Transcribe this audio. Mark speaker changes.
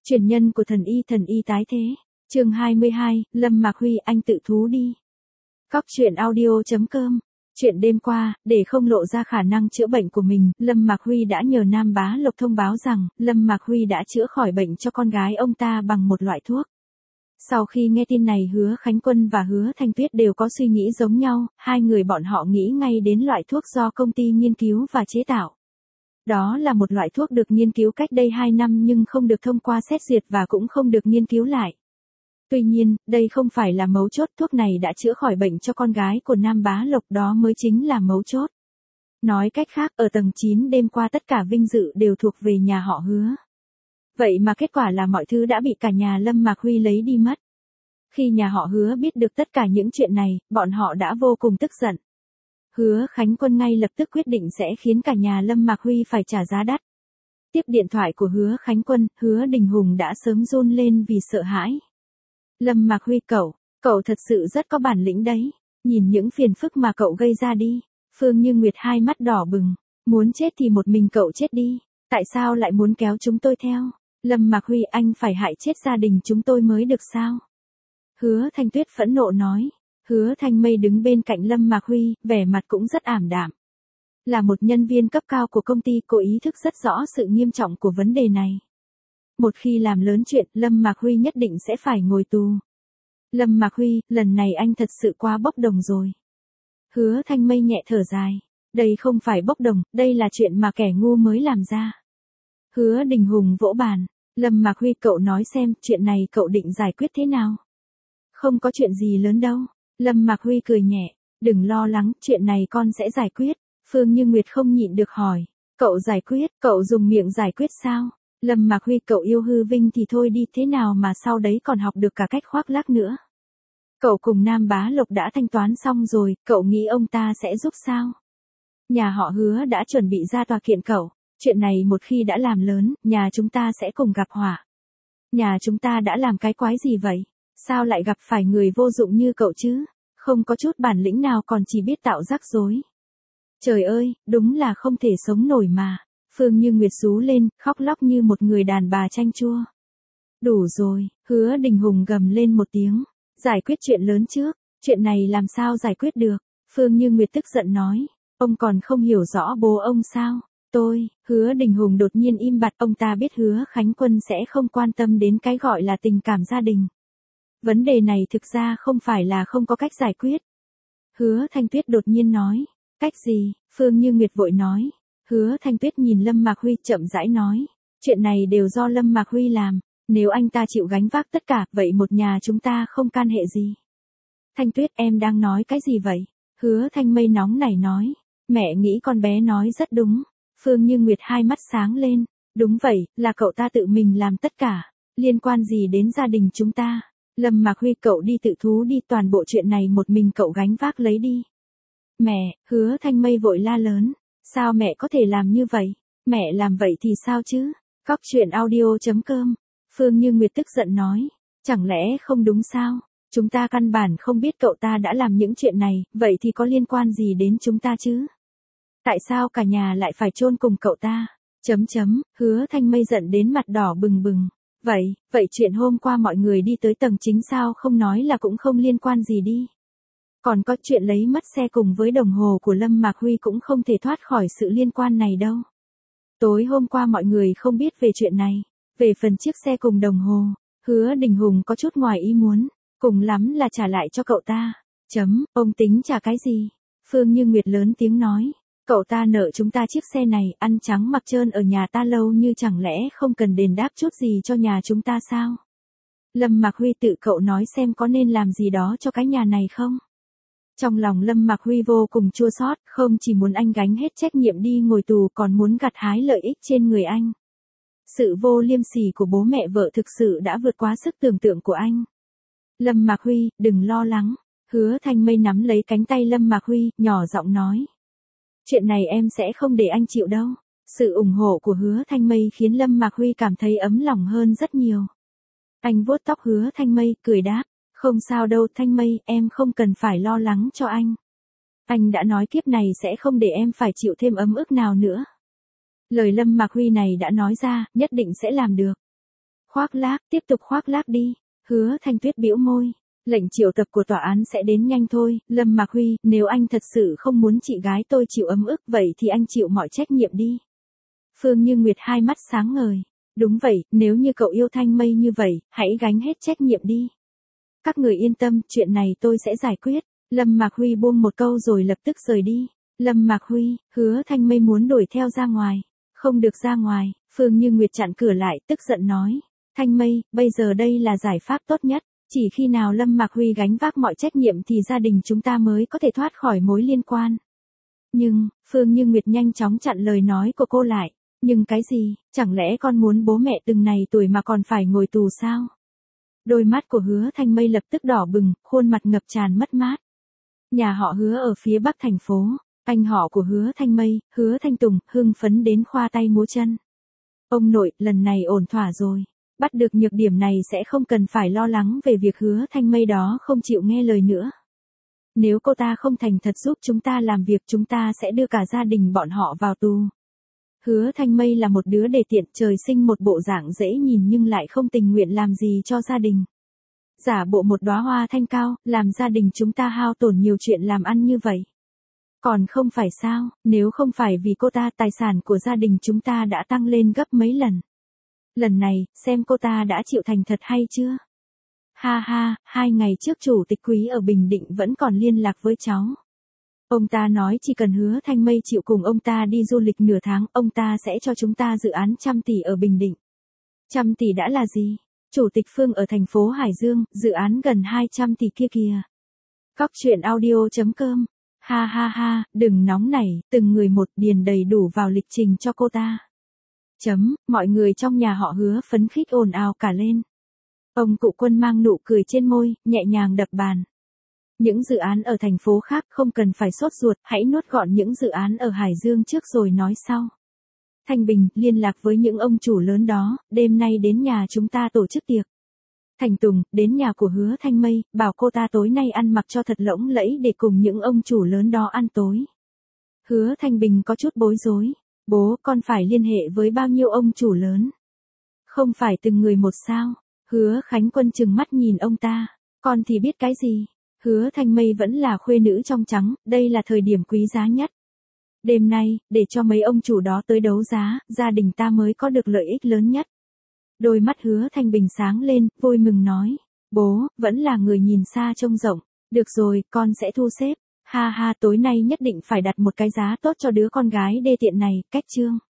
Speaker 1: Truyền nhân của thần y tái thế. Chương 22, Lâm Mạc Huy anh tự thú đi. Cóc truyện audio.com. Chuyện đêm qua, để không lộ ra khả năng chữa bệnh của mình, Lâm Mạc Huy đã nhờ Nam Bá Lộc thông báo rằng, Lâm Mạc Huy đã chữa khỏi bệnh cho con gái ông ta bằng một loại thuốc. Sau khi nghe tin này, Hứa Khánh Quân và Hứa Thanh Tuyết đều có suy nghĩ giống nhau, hai người bọn họ nghĩ ngay đến loại thuốc do công ty nghiên cứu và chế tạo. Đó là một loại thuốc được nghiên cứu cách đây 2 năm nhưng không được thông qua xét duyệt và cũng không được nghiên cứu lại. Tuy nhiên, đây không phải là mấu chốt, thuốc này đã chữa khỏi bệnh cho con gái của Nam Bá Lộc, đó mới chính là mấu chốt. Nói cách khác, ở tầng 9 đêm qua tất cả vinh dự đều thuộc về nhà họ Hứa. Vậy mà kết quả là mọi thứ đã bị cả nhà Lâm Mạc Huy lấy đi mất. Khi nhà họ Hứa biết được tất cả những chuyện này, bọn họ đã vô cùng tức giận. Hứa Khánh Quân ngay lập tức quyết định sẽ khiến cả nhà Lâm Mạc Huy phải trả giá đắt. Tiếp điện thoại của Hứa Khánh Quân, Hứa Đình Hùng đã sớm run lên vì sợ hãi. Lâm Mạc Huy cậu thật sự rất có bản lĩnh đấy. Nhìn những phiền phức mà cậu gây ra đi. Phương Như Nguyệt hai mắt đỏ bừng. Muốn chết thì một mình cậu chết đi. Tại sao lại muốn kéo chúng tôi theo? Lâm Mạc Huy, anh phải hại chết gia đình chúng tôi mới được sao? Hứa Thanh Tuyết phẫn nộ nói. Hứa Thanh Mây đứng bên cạnh Lâm Mạc Huy, vẻ mặt cũng rất ảm đạm. Là một nhân viên cấp cao của công ty, cô ý thức rất rõ sự nghiêm trọng của vấn đề này. Một khi làm lớn chuyện, Lâm Mạc Huy nhất định sẽ phải ngồi tù. Lâm Mạc Huy, lần này anh thật sự quá bốc đồng rồi. Hứa Thanh Mây nhẹ thở dài. Đây không phải bốc đồng, đây là chuyện mà kẻ ngu mới làm ra. Hứa Đình Hùng vỗ bàn. Lâm Mạc Huy, cậu nói xem, chuyện này cậu định giải quyết thế nào? Không có chuyện gì lớn đâu. Lâm Mạc Huy cười nhẹ. Đừng lo lắng, chuyện này con sẽ giải quyết. Phương Như Nguyệt không nhịn được hỏi. Cậu giải quyết, cậu dùng miệng giải quyết sao? Lâm Mạc Huy, cậu yêu hư vinh thì thôi đi, thế nào mà sau đấy còn học được cả cách khoác lác nữa? Cậu cùng Nam Bá Lộc đã thanh toán xong rồi, cậu nghĩ ông ta sẽ giúp sao? Nhà họ Hứa đã chuẩn bị ra tòa kiện cậu. Chuyện này một khi đã làm lớn, nhà chúng ta sẽ cùng gặp họa. Nhà chúng ta đã làm cái quái gì vậy? Sao lại gặp phải người vô dụng như cậu chứ? Không có chút bản lĩnh nào, còn chỉ biết tạo rắc rối. Trời ơi, đúng là không thể sống nổi mà. Phương Như Nguyệt rú lên, khóc lóc như một người đàn bà chanh chua. Đủ rồi, Hứa Đình Hùng gầm lên một tiếng. Giải quyết chuyện lớn trước, chuyện này làm sao giải quyết được? Phương Như Nguyệt tức giận nói. Ông còn không hiểu rõ bố ông sao? Hứa Đình Hùng đột nhiên im bặt, ông ta biết Hứa Khánh Quân sẽ không quan tâm đến cái gọi là tình cảm gia đình. Vấn đề này thực ra không phải là không có cách giải quyết. Hứa Thanh Tuyết đột nhiên nói. Cách gì? Phương Như Nguyệt vội nói. Hứa Thanh Tuyết nhìn Lâm Mạc Huy chậm rãi nói. Chuyện này đều do Lâm Mạc Huy làm. Nếu anh ta chịu gánh vác tất cả, vậy một nhà chúng ta không can hệ gì. Thanh Tuyết, em đang nói cái gì vậy? Hứa Thanh Mây nóng nảy nói. Mẹ nghĩ con bé nói rất đúng. Phương Như Nguyệt hai mắt sáng lên. Đúng vậy, là cậu ta tự mình làm tất cả. Liên quan gì đến gia đình chúng ta? Lâm Mạc Huy, cậu đi tự thú đi, toàn bộ chuyện này một mình cậu gánh vác lấy đi. Mẹ, Hứa Thanh Mây vội la lớn. Sao mẹ có thể làm như vậy? Mẹ làm vậy thì sao chứ? Cóc truyện audio.com. Phương Như Nguyệt tức giận nói. Chẳng lẽ không đúng sao? Chúng ta căn bản không biết cậu ta đã làm những chuyện này, vậy thì có liên quan gì đến chúng ta chứ? Tại sao cả nhà lại phải chôn cùng cậu ta? Hứa Thanh Mây giận đến mặt đỏ bừng bừng. Vậy chuyện hôm qua mọi người đi tới tầng chính sao không nói là cũng không liên quan gì đi. Còn có chuyện lấy mất xe cùng với đồng hồ của Lâm Mạc Huy cũng không thể thoát khỏi sự liên quan này đâu. Tối hôm qua mọi người không biết về chuyện này. Về phần chiếc xe cùng đồng hồ, Hứa Đình Hùng có chút ngoài ý muốn. Cùng lắm là trả lại cho cậu ta. Ông tính trả cái gì? Phương Như Nguyệt lớn tiếng nói. Cậu ta nợ chúng ta chiếc xe này, ăn trắng mặc trơn ở nhà ta lâu như chẳng lẽ không cần đền đáp chút gì cho nhà chúng ta sao? Lâm Mạc Huy, tự cậu nói xem có nên làm gì đó cho cái nhà này không? Trong lòng Lâm Mạc Huy vô cùng chua xót, không chỉ muốn anh gánh hết trách nhiệm đi ngồi tù còn muốn gặt hái lợi ích trên người anh. Sự vô liêm sỉ của bố mẹ vợ thực sự đã vượt quá sức tưởng tượng của anh. Lâm Mạc Huy, đừng lo lắng. Hứa Thanh Mây nắm lấy cánh tay Lâm Mạc Huy, nhỏ giọng nói. Chuyện này em sẽ không để anh chịu đâu. Sự ủng hộ của Hứa Thanh Mây khiến Lâm Mạc Huy cảm thấy ấm lòng hơn rất nhiều. Anh vuốt tóc Hứa Thanh Mây, cười đáp. Không sao đâu Thanh Mây, em không cần phải lo lắng cho anh. Anh đã nói kiếp này sẽ không để em phải chịu thêm ấm ức nào nữa. Lời Lâm Mạc Huy này đã nói ra, nhất định sẽ làm được. Khoác lác, tiếp tục khoác lác đi. Hứa Thanh Tuyết bĩu môi. Lệnh triệu tập của tòa án sẽ đến nhanh thôi, Lâm Mạc Huy, nếu anh thật sự không muốn chị gái tôi chịu ấm ức vậy thì anh chịu mọi trách nhiệm đi. Phương Như Nguyệt hai mắt sáng ngời. Đúng vậy, nếu như cậu yêu Thanh Mây như vậy, hãy gánh hết trách nhiệm đi. Các người yên tâm, chuyện này tôi sẽ giải quyết. Lâm Mạc Huy buông một câu rồi lập tức rời đi. Lâm Mạc Huy, Hứa Thanh Mây muốn đuổi theo ra ngoài. Không được ra ngoài, Phương Như Nguyệt chặn cửa lại, tức giận nói. Thanh Mây, bây giờ đây là giải pháp tốt nhất. Chỉ khi nào Lâm Mạc Huy gánh vác mọi trách nhiệm thì gia đình chúng ta mới có thể thoát khỏi mối liên quan. Nhưng, Phương Như Nguyệt nhanh chóng chặn lời nói của cô lại. Nhưng cái gì, chẳng lẽ con muốn bố mẹ từng này tuổi mà còn phải ngồi tù sao? Đôi mắt của Hứa Thanh Mây lập tức đỏ bừng, khuôn mặt ngập tràn mất mát. Nhà họ Hứa ở phía bắc thành phố, anh họ của Hứa Thanh Mây, Hứa Thanh Tùng, hưng phấn đến khoa tay múa chân. Ông nội, lần này ổn thỏa rồi. Bắt được nhược điểm này sẽ không cần phải lo lắng về việc Hứa Thanh Mây đó không chịu nghe lời nữa. Nếu cô ta không thành thật giúp chúng ta làm việc chúng ta sẽ đưa cả gia đình bọn họ vào tù. Hứa Thanh Mây là một đứa đề tiện, trời sinh một bộ dạng dễ nhìn nhưng lại không tình nguyện làm gì cho gia đình. Giả bộ một đóa hoa thanh cao, làm gia đình chúng ta hao tổn nhiều chuyện làm ăn như vậy. Còn không phải sao, nếu không phải vì cô ta tài sản của gia đình chúng ta đã tăng lên gấp mấy lần. Lần này, xem cô ta đã chịu thành thật hay chưa? Ha ha, 2 ngày trước chủ tịch Quý ở Bình Định vẫn còn liên lạc với cháu. Ông ta nói chỉ cần Hứa Thanh Mây chịu cùng ông ta đi du lịch nửa tháng, ông ta sẽ cho chúng ta dự án 100 tỷ ở Bình Định. 100 tỷ đã là gì? Chủ tịch Phương ở thành phố Hải Dương, dự án gần 200 tỷ kia kìa. Cóc truyện audio.com. Ha ha ha, đừng nóng nảy, từng người một điền đầy đủ vào lịch trình cho cô ta. Mọi người trong nhà họ Hứa phấn khích ồn ào cả lên. Ông cụ Quân mang nụ cười trên môi, nhẹ nhàng đập bàn. Những dự án ở thành phố khác không cần phải sốt ruột, hãy nuốt gọn những dự án ở Hải Dương trước rồi nói sau. Thanh Bình, liên lạc với những ông chủ lớn đó, đêm nay đến nhà chúng ta tổ chức tiệc. Thành Tùng, đến nhà của Hứa Thanh Mây, bảo cô ta tối nay ăn mặc cho thật lộng lẫy để cùng những ông chủ lớn đó ăn tối. Hứa Thanh Bình có chút bối rối. Bố, con phải liên hệ với bao nhiêu ông chủ lớn? Không phải từng người một sao? Hứa Khánh Quân trừng mắt nhìn ông ta. Con thì biết cái gì? Hứa Thanh Mây vẫn là khuê nữ trong trắng, đây là thời điểm quý giá nhất. Đêm nay, để cho mấy ông chủ đó tới đấu giá, gia đình ta mới có được lợi ích lớn nhất. Đôi mắt Hứa Thanh Bình sáng lên, vui mừng nói. Bố, vẫn là người nhìn xa trông rộng. Được rồi, con sẽ thu xếp. Ha ha, tối nay nhất định phải đặt một cái giá tốt cho đứa con gái đê tiện này, cách chương.